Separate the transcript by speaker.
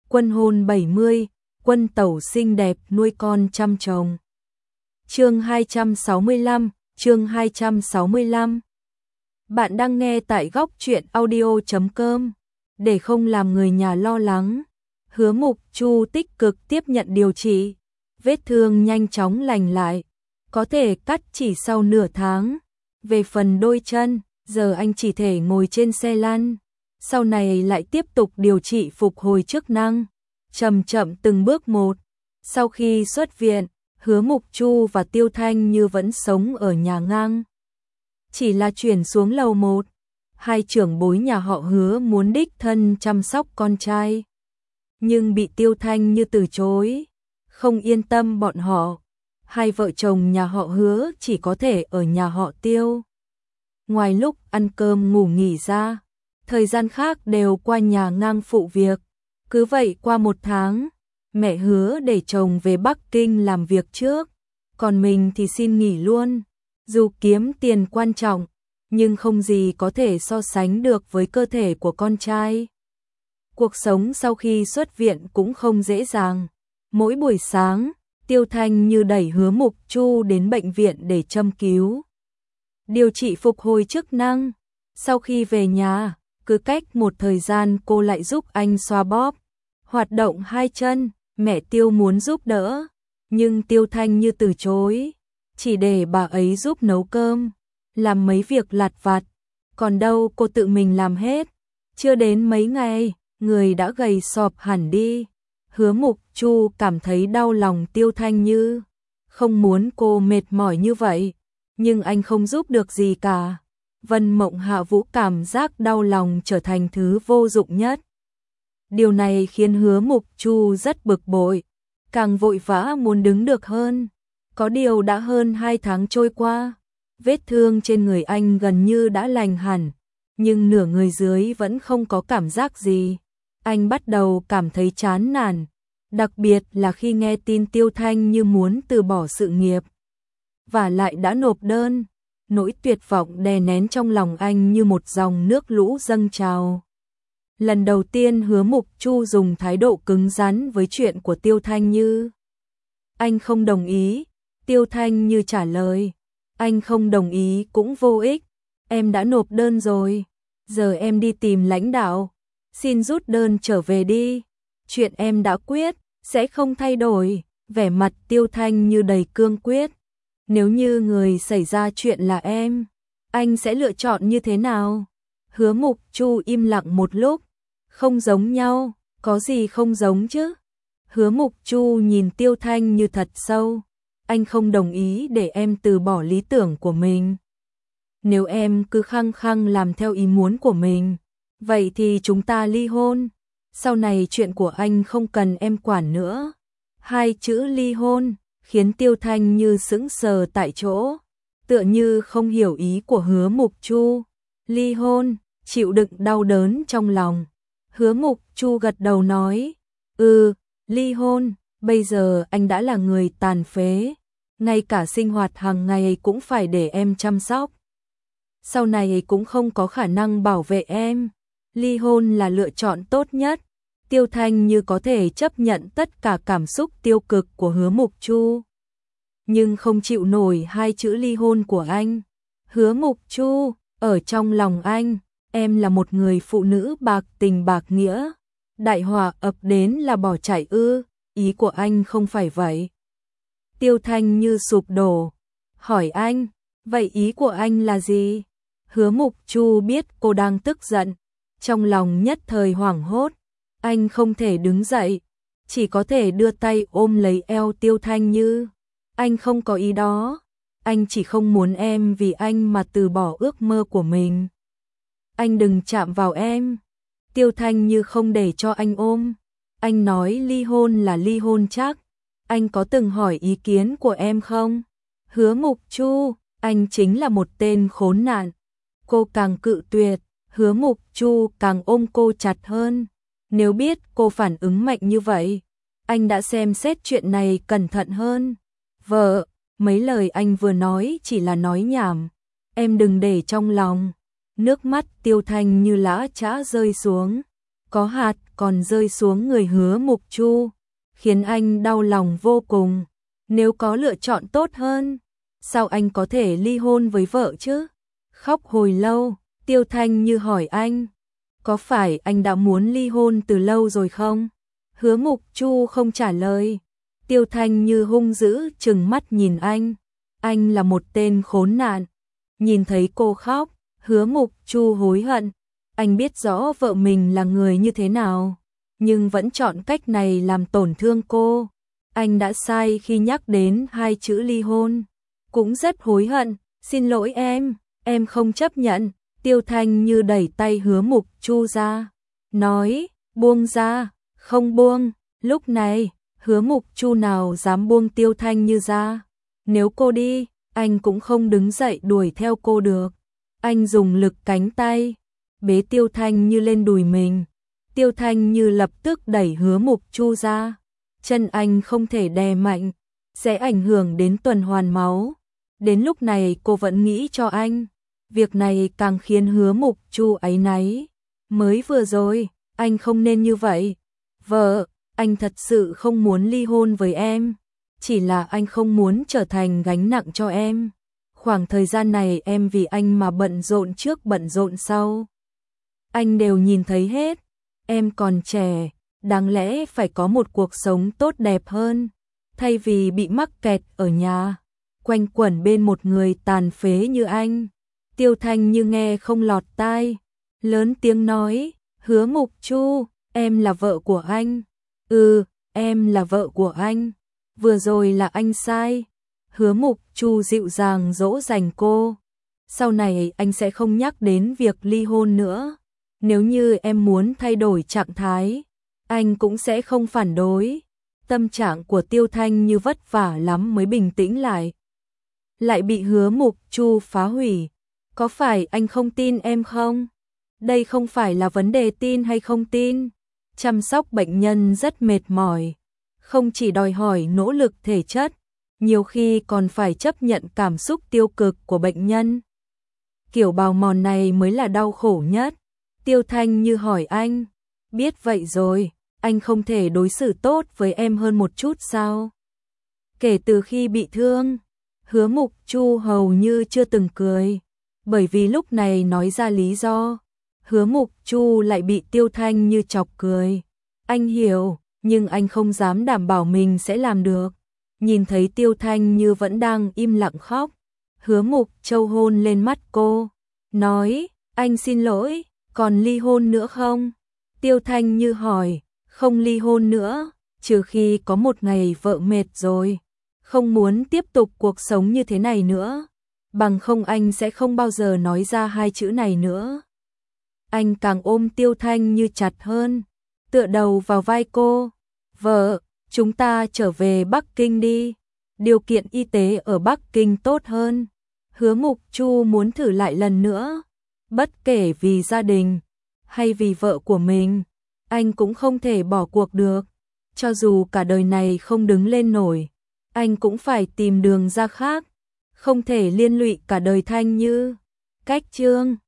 Speaker 1: Quân hôn 70, quân tẩu xinh đẹp nuôi con chăm chồng. Chương 265, chương 265. Bạn đang nghe tại góc truyện audio.com. Để không làm người nhà lo lắng, Hứa Mục Chu tích cực tiếp nhận điều trị, vết thương nhanh chóng lành lại, có thể cắt chỉ sau nửa tháng. Về phần đôi chân, giờ anh chỉ thể ngồi trên xe lăn, sau này lại tiếp tục điều trị phục hồi chức năng, chậm chậm từng bước một. Sau khi xuất viện, Hứa Mục Chu và Tiêu Thanh Như vẫn sống ở nhà ngang. Chỉ là chuyển xuống lầu 1, hai trưởng bối nhà họ Hứa muốn đích thân chăm sóc con trai, nhưng bị Tiêu Thanh Như từ chối, không yên tâm bọn họ. Hai vợ chồng nhà họ Hứa chỉ có thể ở nhà họ Tiêu. Ngoài lúc ăn cơm ngủ nghỉ ra, thời gian khác đều qua nhà ngang phụ việc. Cứ vậy qua 1 tháng, mẹ Hứa để chồng về Bắc Kinh làm việc trước, còn mình thì xin nghỉ luôn. Dù kiếm tiền quan trọng, nhưng không gì có thể so sánh được với cơ thể của con trai. Cuộc sống sau khi xuất viện cũng không dễ dàng. Mỗi buổi sáng, Tiêu Thanh Như đẩy Hứa Mục Chu đến bệnh viện để châm cứu, điều trị phục hồi chức năng. Sau khi về nhà, cứ cách một thời gian cô lại giúp anh xoa bóp, hoạt động hai chân. Mẹ Tiêu muốn giúp đỡ, nhưng Tiêu Thanh Như từ chối, chỉ để bà ấy giúp nấu cơm, làm mấy việc lặt vặt. Còn đâu cô tự mình làm hết. Chưa đến mấy ngày, người đã gầy sọp hẳn đi. Hứa Mục Chu cảm thấy đau lòng Tiêu Thanh Như, không muốn cô mệt mỏi như vậy, nhưng anh không giúp được gì cả. Vân Mộng Hạ Vũ cảm giác đau lòng trở thành thứ vô dụng nhất. Điều này khiến Hứa Mục Chu rất bực bội, càng vội vã muốn đứng được hơn. Có điều đã hơn 2 tháng trôi qua, vết thương trên người anh gần như đã lành hẳn, nhưng nửa người dưới vẫn không có cảm giác gì. Anh bắt đầu cảm thấy chán nản, đặc biệt là khi nghe tin Tiêu Thanh Như muốn từ bỏ sự nghiệp, và lại đã nộp đơn. Nỗi tuyệt vọng đè nén trong lòng anh như một dòng nước lũ dâng trào. Lần đầu tiên Hứa Mục Chu dùng thái độ cứng rắn với chuyện của Tiêu Thanh Như. Anh không đồng ý. Tiêu Thanh Như trả lời, anh không đồng ý cũng vô ích, em đã nộp đơn rồi, giờ em đi tìm lãnh đạo, xin rút đơn trở về đi. Chuyện em đã quyết, sẽ không thay đổi. Vẻ mặt Tiêu Thanh Như đầy cương quyết. Nếu như người xảy ra chuyện là em, anh sẽ lựa chọn như thế nào? Hứa Mục Chu im lặng một lúc. Không giống nhau, có gì không giống chứ? Hứa Mục Chu nhìn Tiêu Thanh Như thật sâu. Anh không đồng ý để em từ bỏ lý tưởng của mình. Nếu em cứ khăng khăng làm theo ý muốn của mình, vậy thì chúng ta ly hôn. Sau này chuyện của anh không cần em quản nữa. Hai chữ ly hôn khiến Tiêu Thanh Như sững sờ tại chỗ, tựa như không hiểu ý của Hứa Mục Chu. Ly hôn, chịu đựng đau đớn trong lòng. Hứa Mục Chu gật đầu nói, ly hôn. Bây giờ anh đã là người tàn phế, ngay cả sinh hoạt hàng ngày cũng phải để em chăm sóc. Sau này cũng không có khả năng bảo vệ em. Ly hôn là lựa chọn tốt nhất. Tiêu Thanh Như có thể chấp nhận tất cả cảm xúc tiêu cực của Hứa Mục Chu, nhưng không chịu nổi hai chữ ly hôn của anh. Hứa Mục Chu, ở trong lòng anh, em là một người phụ nữ bạc tình bạc nghĩa. Đại họa ập đến là bỏ chạy ư? Ý của anh không phải vậy. Tiêu Thanh Như sụp đổ, hỏi anh, vậy ý của anh là gì? Hứa Mục Chu biết cô đang tức giận, trong lòng nhất thời hoảng hốt. Anh không thể đứng dậy, chỉ có thể đưa tay ôm lấy eo Tiêu Thanh Như. Anh không có ý đó, anh chỉ không muốn em vì anh mà từ bỏ ước mơ của mình. Anh đừng chạm vào em. Tiêu Thanh Như không để cho anh ôm. Anh nói ly hôn là ly hôn chắc. Anh có từng hỏi ý kiến của em không? Hứa Mục Chu, anh chính là một tên khốn nạn. Cô càng cự tuyệt, Hứa Mục Chu càng ôm cô chặt hơn. Nếu biết cô phản ứng mạnh như vậy, anh đã xem xét chuyện này cẩn thận hơn. Vợ, mấy lời anh vừa nói chỉ là nói nhảm, em đừng để trong lòng. Nước mắt Tiêu Thanh Như lã chã rơi xuống, có hạt còn rơi xuống người Hứa Mục Chu, khiến anh đau lòng vô cùng. Nếu có lựa chọn tốt hơn, sao anh có thể ly hôn với vợ chứ? Khóc hồi lâu, Tiêu Thanh Như hỏi anh, có phải anh đã muốn ly hôn từ lâu rồi không? Hứa Mục Chu không trả lời. Tiêu Thanh Như hung dữ trừng mắt nhìn anh là một tên khốn nạn. Nhìn thấy cô khóc, Hứa Mục Chu hối hận, anh biết rõ vợ mình là người như thế nào, nhưng vẫn chọn cách này làm tổn thương cô. Anh đã sai khi nhắc đến hai chữ ly hôn, cũng rất hối hận, xin lỗi em không chấp nhận. Tiêu Thanh Như đẩy tay Hứa Mục Chu ra, nói, buông ra, không buông. Lúc này, Hứa Mục Chu nào dám buông Tiêu Thanh Như ra. Nếu cô đi, anh cũng không đứng dậy đuổi theo cô được. Anh dùng lực cánh tay, bế Tiêu Thanh Như lên đùi mình. Tiêu Thanh Như lập tức đẩy Hứa Mục Chu ra. Chân anh không thể đè mạnh, sẽ ảnh hưởng đến tuần hoàn máu. Đến lúc này cô vẫn nghĩ cho anh. Việc này càng khiến Hứa Mục Chu áy náy. Mới vừa rồi, anh không nên như vậy. Vợ, anh thật sự không muốn ly hôn với em. Chỉ là anh không muốn trở thành gánh nặng cho em. Khoảng thời gian này em vì anh mà bận rộn trước bận rộn sau. Anh đều nhìn thấy hết. Em còn trẻ, đáng lẽ phải có một cuộc sống tốt đẹp hơn. Thay vì bị mắc kẹt ở nhà, quanh quẩn bên một người tàn phế như anh. Tiêu Thanh Như nghe không lọt tai, lớn tiếng nói, Hứa Mục Chu, em là vợ của anh. Em là vợ của anh. Vừa rồi là anh sai. Hứa Mục Chu dịu dàng dỗ dành cô. Sau này anh sẽ không nhắc đến việc ly hôn nữa. Nếu như em muốn thay đổi trạng thái, anh cũng sẽ không phản đối. Tâm trạng của Tiêu Thanh Như vất vả lắm mới bình tĩnh lại. Lại bị Hứa Mục Chu phá hủy. Có phải anh không tin em không? Đây không phải là vấn đề tin hay không tin. Chăm sóc bệnh nhân rất mệt mỏi. Không chỉ đòi hỏi nỗ lực thể chất, nhiều khi còn phải chấp nhận cảm xúc tiêu cực của bệnh nhân. Kiểu bào mòn này mới là đau khổ nhất. Tiêu Thanh Như hỏi anh, biết vậy rồi, anh không thể đối xử tốt với em hơn một chút sao? Kể từ khi bị thương, Hứa Mục Chu hầu như chưa từng cười, bởi vì lúc này nói ra lý do, Hứa Mục Chu lại bị Tiêu Thanh Như chọc cười. Anh hiểu, nhưng anh không dám đảm bảo mình sẽ làm được. Nhìn thấy Tiêu Thanh Như vẫn đang im lặng khóc, Hứa Mục Châu hôn lên mắt cô, nói, anh xin lỗi, còn ly hôn nữa không? Tiêu Thanh Như hỏi, không ly hôn nữa, trừ khi có một ngày vợ mệt rồi, không muốn tiếp tục cuộc sống như thế này nữa, bằng không anh sẽ không bao giờ nói ra hai chữ này nữa. Anh càng ôm Tiêu Thanh Như chặt hơn, tựa đầu vào vai cô, vợ, chúng ta trở về Bắc Kinh đi, điều kiện y tế ở Bắc Kinh tốt hơn. Hứa Mục Chu muốn thử lại lần nữa, bất kể vì gia đình hay vì vợ của mình, anh cũng không thể bỏ cuộc được. Cho dù cả đời này không đứng lên nổi, anh cũng phải tìm đường ra khác, không thể liên lụy cả đời Thanh Như. Cách chương